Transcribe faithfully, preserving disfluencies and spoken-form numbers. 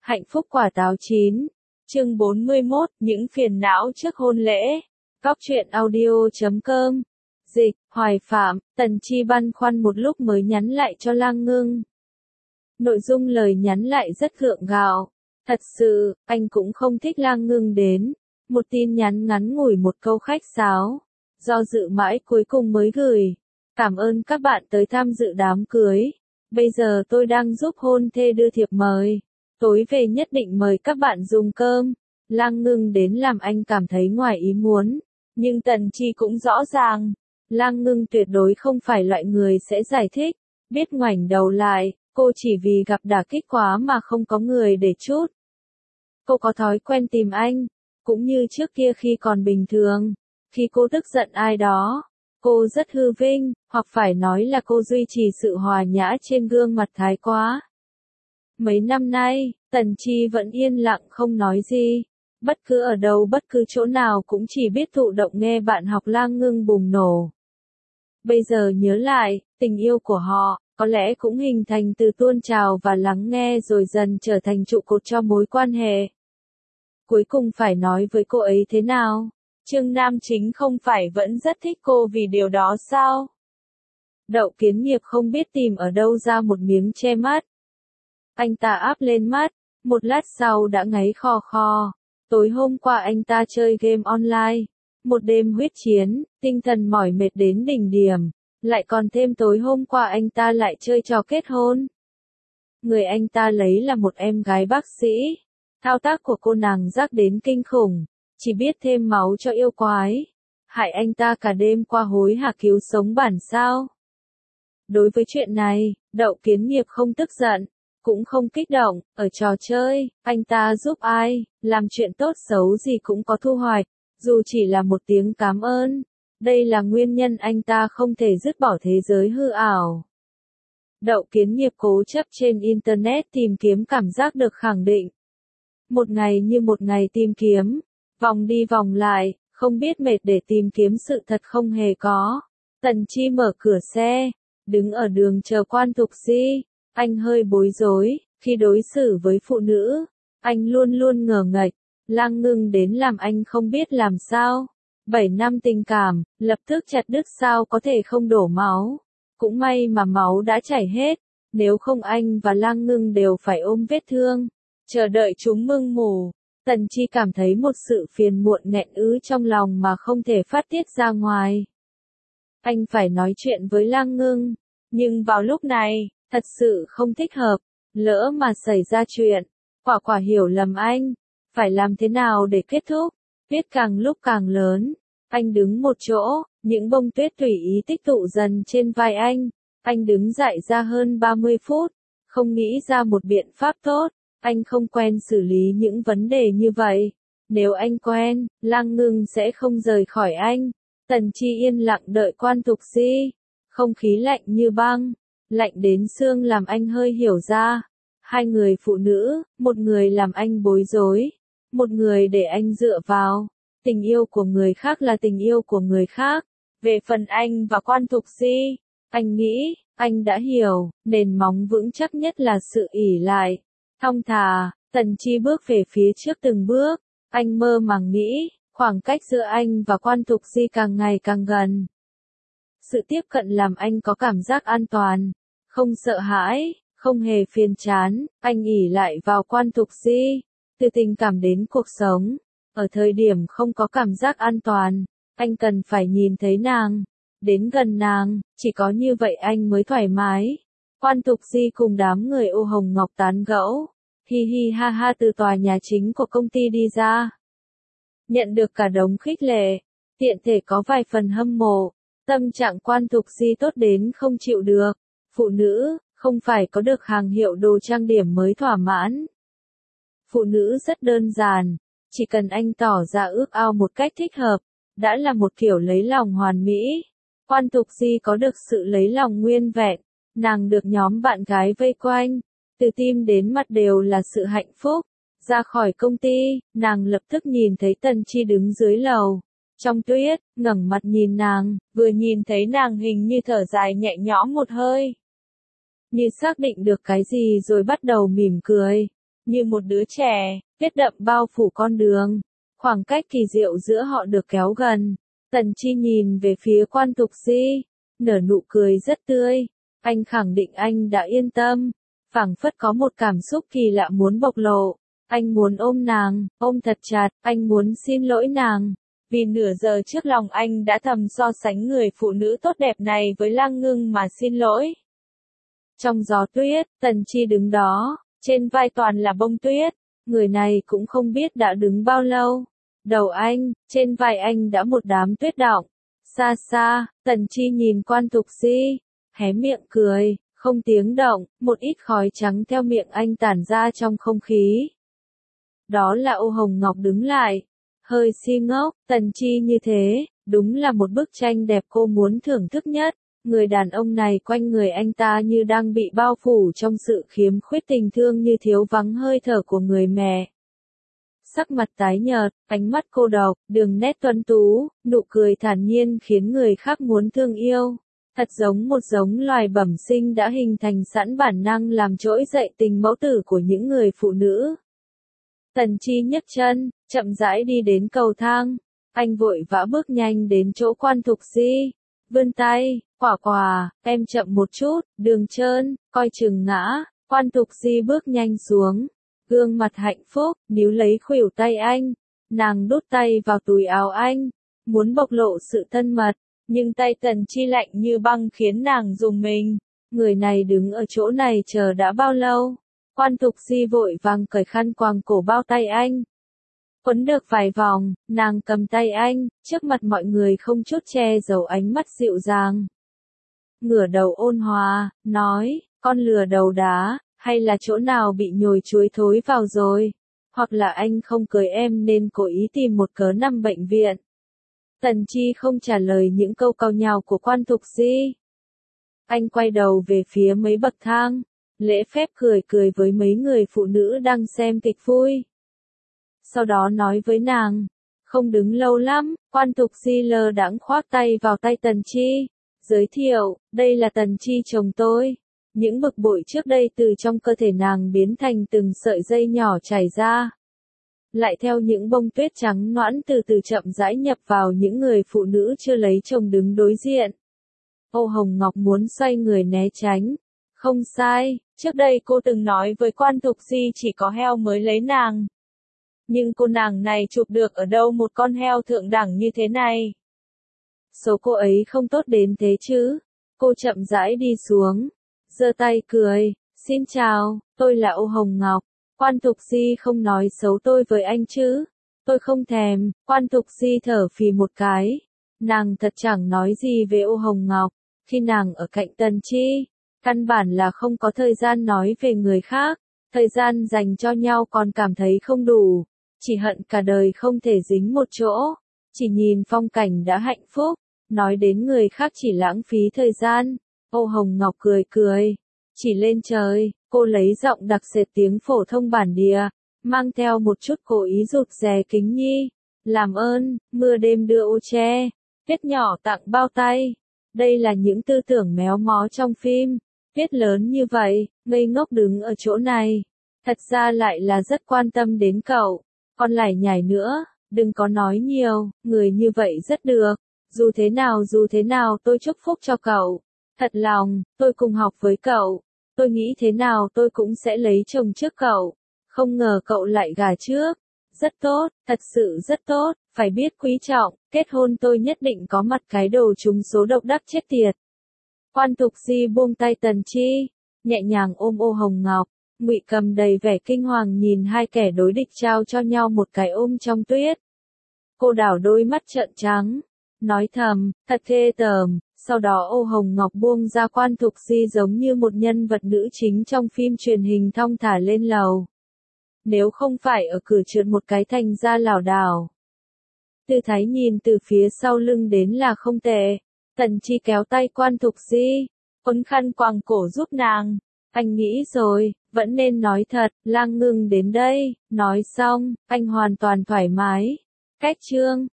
Hạnh phúc quả táo chín. Chương bốn mươi mốt, những phiền não trước hôn lễ. Góc truyện audio chấm com. Dịch, Hoài Phạm, Tần Chi băn khoăn một lúc mới nhắn lại cho Lang Ngưng. Nội dung lời nhắn lại rất gượng gạo. Thật sự, anh cũng không thích Lang Ngưng đến. Một tin nhắn ngắn ngủi một câu khách sáo. Do dự mãi cuối cùng mới gửi. Cảm ơn các bạn tới tham dự đám cưới. Bây giờ tôi đang giúp hôn thê đưa thiệp mời. Tối về nhất định mời các bạn dùng cơm. Lang Ngưng đến làm anh cảm thấy ngoài ý muốn. Nhưng Tần Chi cũng rõ ràng. Lang Ngưng tuyệt đối không phải loại người sẽ giải thích. Biết ngoảnh đầu lại, cô chỉ vì gặp đả kích quá mà không có người để trút. Cô có thói quen tìm anh. Cũng như trước kia khi còn bình thường. Khi cô tức giận ai đó, cô rất hư vinh, hoặc phải nói là cô duy trì sự hòa nhã trên gương mặt thái quá. Mấy năm nay, Tần Chi vẫn yên lặng không nói gì. Bất cứ ở đâu bất cứ chỗ nào cũng chỉ biết thụ động nghe bạn học Lang Ngưng bùng nổ. Bây giờ nhớ lại, tình yêu của họ, có lẽ cũng hình thành từ tuôn trào và lắng nghe rồi dần trở thành trụ cột cho mối quan hệ. Cuối cùng phải nói với cô ấy thế nào? Trương Nam Chính không phải vẫn rất thích cô vì điều đó sao? Đậu Kiến Nghiệp không biết tìm ở đâu ra một miếng che mắt. Anh ta áp lên mắt, một lát sau đã ngáy khò khò. Tối hôm qua anh ta chơi game online. Một đêm huyết chiến, tinh thần mỏi mệt đến đỉnh điểm. Lại còn thêm tối hôm qua anh ta lại chơi trò kết hôn. Người anh ta lấy là một em gái bác sĩ. Thao tác của cô nàng rắc đến kinh khủng. Chỉ biết thêm máu cho yêu quái. Hại anh ta cả đêm qua hối hả cứu sống bản sao. Đối với chuyện này, Đậu Kiến Nghiệp không tức giận. Cũng không kích động, ở trò chơi, anh ta giúp ai, làm chuyện tốt xấu gì cũng có thu hoạch, dù chỉ là một tiếng cảm ơn. Đây là nguyên nhân anh ta không thể dứt bỏ thế giới hư ảo. Đậu Kiến Nghiệp cố chấp trên Internet tìm kiếm cảm giác được khẳng định. Một ngày như một ngày tìm kiếm, vòng đi vòng lại, không biết mệt để tìm kiếm sự thật không hề có. Tần Chi mở cửa xe, đứng ở đường chờ Quan Thục Di. Anh hơi bối rối, khi đối xử với phụ nữ, anh luôn luôn ngờ nghệch, Lang Ngưng đến làm anh không biết làm sao. Bảy năm tình cảm, lập tức chặt đứt sao có thể không đổ máu. Cũng may mà máu đã chảy hết, nếu không anh và Lang Ngưng đều phải ôm vết thương, chờ đợi chúng mưng mủ. Tần Chi cảm thấy một sự phiền muộn nghẹn ứ trong lòng mà không thể phát tiết ra ngoài. Anh phải nói chuyện với Lang Ngưng, nhưng vào lúc này, thật sự không thích hợp, lỡ mà xảy ra chuyện, quả quả hiểu lầm anh, phải làm thế nào để kết thúc, tuyết càng lúc càng lớn, anh đứng một chỗ, những bông tuyết tùy ý tích tụ dần trên vai anh, anh đứng dại ra hơn ba mươi phút, không nghĩ ra một biện pháp tốt, anh không quen xử lý những vấn đề như vậy, nếu anh quen, Lang Ngưng sẽ không rời khỏi anh. Tần Chi yên lặng đợi Quan Thục Di, không khí lạnh như băng. Lạnh đến xương làm anh hơi hiểu ra. Hai người phụ nữ, một người làm anh bối rối, một người để anh dựa vào. Tình yêu của người khác là tình yêu của người khác. Về phần anh và Quan Thục Di, anh nghĩ, anh đã hiểu, nền móng vững chắc nhất là sự ỷ lại. Thong thả, Tần Chi bước về phía trước từng bước. Anh mơ màng nghĩ, khoảng cách giữa anh và Quan Thục Di càng ngày càng gần. Sự tiếp cận làm anh có cảm giác an toàn. Không sợ hãi, không hề phiền chán, anh ỷ lại vào Quan Thục Di, từ tình cảm đến cuộc sống. Ở thời điểm không có cảm giác an toàn, anh cần phải nhìn thấy nàng, đến gần nàng, chỉ có như vậy anh mới thoải mái. Quan Thục Di cùng đám người ô hồng ngọc tán gẫu, hi hi ha ha từ tòa nhà chính của công ty đi ra. Nhận được cả đống khích lệ, tiện thể có vài phần hâm mộ, tâm trạng Quan Thục Di tốt đến không chịu được. Phụ nữ, không phải có được hàng hiệu đồ trang điểm mới thỏa mãn. Phụ nữ rất đơn giản, chỉ cần anh tỏ ra ước ao một cách thích hợp, đã là một kiểu lấy lòng hoàn mỹ. Quan Thục Di có được sự lấy lòng nguyên vẹn, nàng được nhóm bạn gái vây quanh, từ tim đến mặt đều là sự hạnh phúc. Ra khỏi công ty, nàng lập tức nhìn thấy Tần Chi đứng dưới lầu. Trong tuyết, ngẩng mặt nhìn nàng, vừa nhìn thấy nàng hình như thở dài nhẹ nhõm một hơi. Như xác định được cái gì rồi bắt đầu mỉm cười. như một đứa trẻ, tuyết đậm bao phủ con đường. Khoảng cách kỳ diệu giữa họ được kéo gần. Tần Chi nhìn về phía Quan Thục Di, nở nụ cười rất tươi. Anh khẳng định anh đã yên tâm. Phảng phất có một cảm xúc kỳ lạ muốn bộc lộ. Anh muốn ôm nàng, ôm thật chặt, anh muốn xin lỗi nàng. Vì nửa giờ trước lòng anh đã thầm so sánh người phụ nữ tốt đẹp này với Lăng Ngưng mà xin lỗi. Trong gió tuyết, Tần Chi đứng đó, trên vai toàn là bông tuyết. Người này cũng không biết đã đứng bao lâu. Đầu anh, trên vai anh đã một đám tuyết đọng. Xa xa, Tần Chi nhìn Quan Thục Di, hé miệng cười, không tiếng động, một ít khói trắng theo miệng anh tản ra trong không khí. Đó là Ô Hồng Ngọc đứng lại, hơi si ngốc. Tần Chi như thế, đúng là một bức tranh đẹp cô muốn thưởng thức nhất. Người đàn ông này quanh người anh ta như đang bị bao phủ trong sự khiếm khuyết tình thương, như thiếu vắng hơi thở của người mẹ. Sắc mặt tái nhợt, ánh mắt cô độc, đường nét tuấn tú, nụ cười thản nhiên khiến người khác muốn thương yêu. Thật giống một giống loài bẩm sinh đã hình thành sẵn bản năng làm trỗi dậy tình mẫu tử của những người phụ nữ. Tần Chi nhấc chân, chậm rãi đi đến cầu thang. Anh vội vã bước nhanh đến chỗ Quan Thục Di. Vươn tay, quả quả, em chậm một chút, đường trơn, coi chừng ngã. Quan Thục Di bước nhanh xuống. Gương mặt hạnh phúc, níu lấy khuỷu tay anh. Nàng đút tay vào túi áo anh. Muốn bộc lộ sự thân mật. Nhưng tay Tần Chi lạnh như băng khiến nàng rùng mình. Người này đứng ở chỗ này chờ đã bao lâu? Quan Thục Di vội vàng cởi khăn quàng cổ bao tay anh. Quấn được vài vòng, nàng cầm tay anh, trước mặt mọi người không chút che giấu ánh mắt dịu dàng. Ngửa đầu ôn hòa, nói, con lừa đầu đá, hay là chỗ nào bị nhồi chuối thối vào rồi? Hoặc là anh không cưới em nên cố ý tìm một cớ nằm bệnh viện. Tần Chi không trả lời những câu cau nhàu của Quan Thục Di. Anh quay đầu về phía mấy bậc thang, lễ phép cười cười với mấy người phụ nữ đang xem kịch vui. Sau đó nói với nàng, không đứng lâu lắm. Quan Thục Di lơ đãng khoác tay vào tay Tần Chi, giới thiệu, đây là Tần Chi chồng tôi. Những bực bội trước đây từ trong cơ thể nàng biến thành từng sợi dây nhỏ chảy ra. Lại theo những bông tuyết trắng nõn từ từ chậm rãi nhập vào những người phụ nữ chưa lấy chồng đứng đối diện. Ô Hồng Ngọc muốn xoay người né tránh. Không sai, trước đây cô từng nói với Quan Thục Di chỉ có heo mới lấy nàng. Nhưng cô nàng này chụp được ở đâu một con heo thượng đẳng như thế này? Số cô ấy không tốt đến thế chứ? Cô chậm rãi đi xuống, giơ tay cười, xin chào, tôi là Ô Hồng Ngọc. Quan Thục Di không nói xấu tôi với anh chứ? Tôi không thèm. Quan Thục Di thở phì một cái. Nàng thật chẳng nói gì về Ô Hồng Ngọc. Khi nàng ở cạnh Tần Chi, căn bản là không có thời gian nói về người khác. Thời gian dành cho nhau còn cảm thấy không đủ. Chỉ hận cả đời không thể dính một chỗ. Chỉ nhìn phong cảnh đã hạnh phúc. Nói đến người khác chỉ lãng phí thời gian. Ô Hồng Ngọc cười cười. Chỉ lên trời. Cô lấy giọng đặc sệt tiếng phổ thông bản địa, mang theo một chút cố ý rụt rè kính nhi. Làm ơn, mưa đêm đưa ô che, viết nhỏ tặng bao tay. Đây là những tư tưởng méo mó trong phim. Viết lớn như vậy, ngây ngốc đứng ở chỗ này. Thật ra lại là rất quan tâm đến cậu. Còn lải nhải nữa, đừng có nói nhiều, người như vậy rất được. Dù thế nào dù thế nào tôi chúc phúc cho cậu. Thật lòng, tôi cùng học với cậu. Tôi nghĩ thế nào tôi cũng sẽ lấy chồng trước cậu. Không ngờ cậu lại gả trước. Rất tốt, thật sự rất tốt, phải biết quý trọng, kết hôn tôi nhất định có mặt cái đồ trúng số độc đắc chết tiệt. Quan Thục Di buông tay Tần Chi, nhẹ nhàng ôm Ô Hồng Ngọc. Ngụy Cầm đầy vẻ kinh hoàng nhìn hai kẻ đối địch trao cho nhau một cái ôm trong tuyết. Cô đảo đôi mắt trợn trắng, nói thầm, thật ghê tởm. Sau đó Ô Hồng Ngọc buông ra Quan Thục Di giống như một nhân vật nữ chính trong phim truyền hình thong thả lên lầu. Nếu không phải ở cửa trượt một cái thành ra lảo đảo. Tư thái nhìn từ phía sau lưng đến là không tệ. Tần Chi kéo tay Quan Thục Di, quấn khăn quàng cổ giúp nàng. Anh nghĩ rồi, vẫn nên nói thật, Lang Ngưng đến đây. Nói xong, anh hoàn toàn thoải mái. Cách chương